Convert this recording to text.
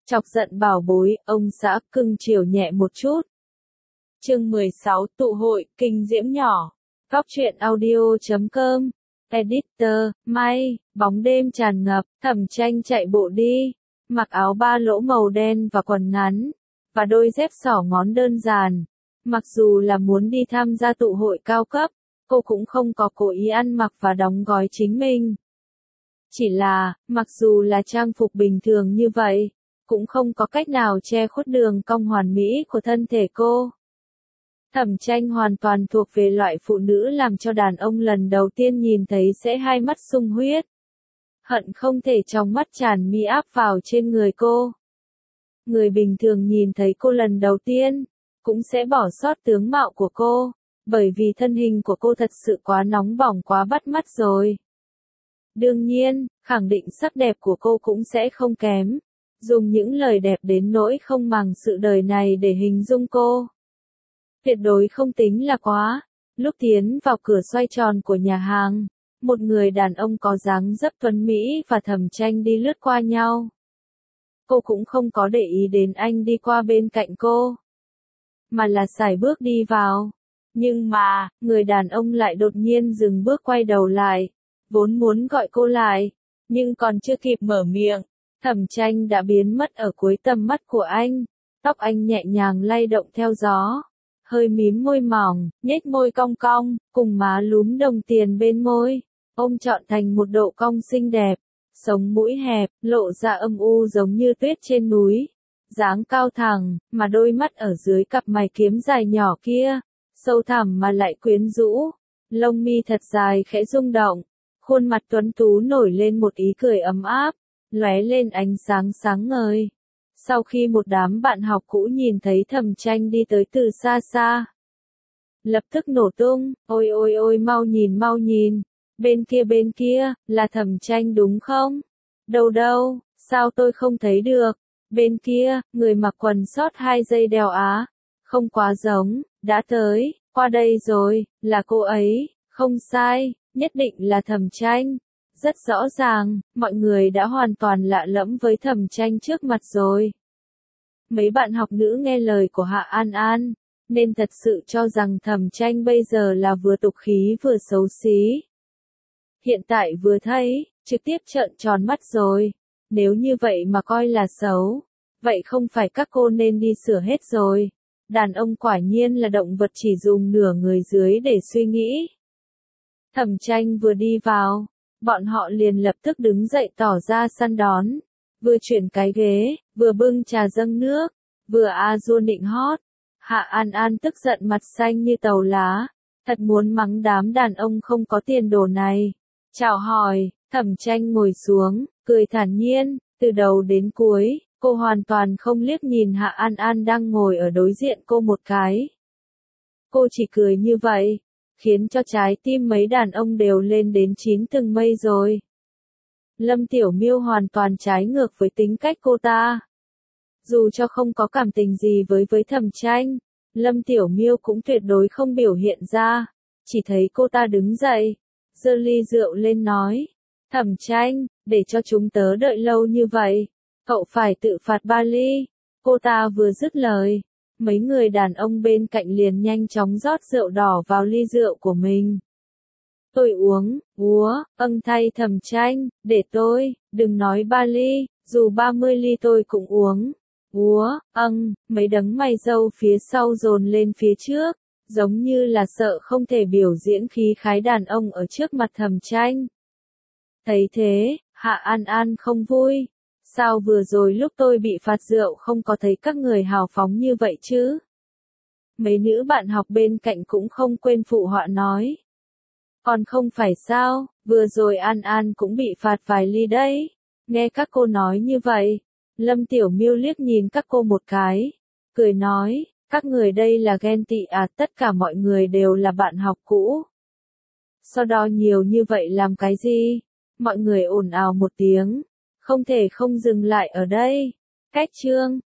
Chọc giận bảo bối, ông xã cưng chiều nhẹ một chút. Chương 16, tụ hội, kinh diễm nhỏ. Góc truyện audio.com. Editor, May, bóng đêm tràn ngập, Thẩm Tranh chạy bộ đi, mặc áo ba lỗ màu đen và quần ngắn, và đôi dép xỏ ngón đơn giản. Mặc dù là muốn đi tham gia tụ hội cao cấp, cô cũng không có cố ý ăn mặc và đóng gói chính mình. Chỉ là, mặc dù là trang phục bình thường như vậy, cũng không có cách nào che khuất đường cong hoàn mỹ của thân thể cô. Thẩm Tranh hoàn toàn thuộc về loại phụ nữ làm cho đàn ông lần đầu tiên nhìn thấy sẽ hai mắt sung huyết. Hận không thể trong mắt tràn mi áp vào trên người cô. Người bình thường nhìn thấy cô lần đầu tiên, cũng sẽ bỏ sót tướng mạo của cô, bởi vì thân hình của cô thật sự quá nóng bỏng quá bắt mắt rồi. Đương nhiên, khẳng định sắc đẹp của cô cũng sẽ không kém. Dùng những lời đẹp đến nỗi không màng sự đời này để hình dung cô. Tuyệt đối không tính là quá. Lúc tiến vào cửa xoay tròn của nhà hàng, một người đàn ông có dáng dấp tuấn Mỹ và Thẩm Tranh đi lướt qua nhau. Cô cũng không có để ý đến anh đi qua bên cạnh cô, mà là sải bước đi vào. Nhưng mà, người đàn ông lại đột nhiên dừng bước quay đầu lại, vốn muốn gọi cô lại, nhưng còn chưa kịp mở miệng, Thẩm Tranh đã biến mất ở cuối tầm mắt của anh. Tóc anh nhẹ nhàng lay động theo gió, hơi mím môi mỏng, nhếch môi cong cong, cùng má lúm đồng tiền bên môi, ôm trọn thành một độ cong xinh đẹp, sống mũi hẹp, lộ ra âm u giống như tuyết trên núi, dáng cao thẳng, mà đôi mắt ở dưới cặp mày kiếm dài nhỏ kia, sâu thẳm mà lại quyến rũ, lông mi thật dài khẽ rung động, khuôn mặt tuấn tú nổi lên một ý cười ấm áp, lóe lên ánh sáng sáng ngời. Sau khi một đám bạn học cũ nhìn thấy Thẩm Tranh đi tới từ xa xa, lập tức nổ tung, ôi ôi ôi mau nhìn, bên kia, là Thẩm Tranh đúng không? Đâu đâu, sao tôi không thấy được? Bên kia, người mặc quần sót 2 dây đeo á, không quá giống, đã tới, qua đây rồi, là cô ấy, không sai, nhất định là Thẩm Tranh. Rất rõ ràng, mọi người đã hoàn toàn lạ lẫm với Thẩm Tranh trước mặt rồi. Mấy bạn học nữ nghe lời của Hạ An An, nên thật sự cho rằng Thẩm Tranh bây giờ là vừa tục khí vừa xấu xí. Hiện tại vừa thấy, trực tiếp trợn tròn mắt rồi. Nếu như vậy mà coi là xấu, vậy không phải các cô nên đi sửa hết rồi. Đàn ông quả nhiên là động vật chỉ dùng nửa người dưới để suy nghĩ. Thẩm Tranh vừa đi vào, bọn họ liền lập tức đứng dậy tỏ ra săn đón. Vừa chuyển cái ghế, vừa bưng trà dâng nước, vừa a dua nịnh hót. Hạ An An tức giận mặt xanh như tàu lá, thật muốn mắng đám đàn ông không có tiền đồ này. Chào hỏi, Thẩm Tranh ngồi xuống, cười thản nhiên, từ đầu đến cuối, cô hoàn toàn không liếc nhìn Hạ An An đang ngồi ở đối diện cô một cái. Cô chỉ cười như vậy, khiến cho trái tim mấy đàn ông đều lên đến 9 tầng mây rồi. Lâm Tiểu Miêu hoàn toàn trái ngược với tính cách cô ta. Dù cho không có cảm tình gì với Thẩm Tranh, Lâm Tiểu Miêu cũng tuyệt đối không biểu hiện ra, chỉ thấy cô ta đứng dậy, giơ ly rượu lên nói, Thẩm Tranh, để cho chúng tớ đợi lâu như vậy, cậu phải tự phạt 3 ly. Cô ta vừa dứt lời, mấy người đàn ông bên cạnh liền nhanh chóng rót rượu đỏ vào ly rượu của mình. Tôi uống, thay Thẩm Tranh, để tôi, đừng nói 3 ly, dù 30 ly tôi cũng uống. Mấy đấng mày râu phía sau dồn lên phía trước, giống như là sợ không thể biểu diễn khí khái đàn ông ở trước mặt Thẩm Tranh. Thấy thế, Hạ An An không vui. Sao vừa rồi lúc tôi bị phạt rượu không có thấy các người hào phóng như vậy chứ? Mấy nữ bạn học bên cạnh cũng không quên phụ họa nói. Còn không phải sao, vừa rồi An An cũng bị phạt vài ly đấy. Nghe các cô nói như vậy, Lâm Tiểu Miêu liếc nhìn các cô một cái, cười nói, các người đây là ghen tị à, tất cả mọi người đều là bạn học cũ. So đo nhiều như vậy làm cái gì? Mọi người ồn ào một tiếng, không thể không dừng lại ở đây. Cách chương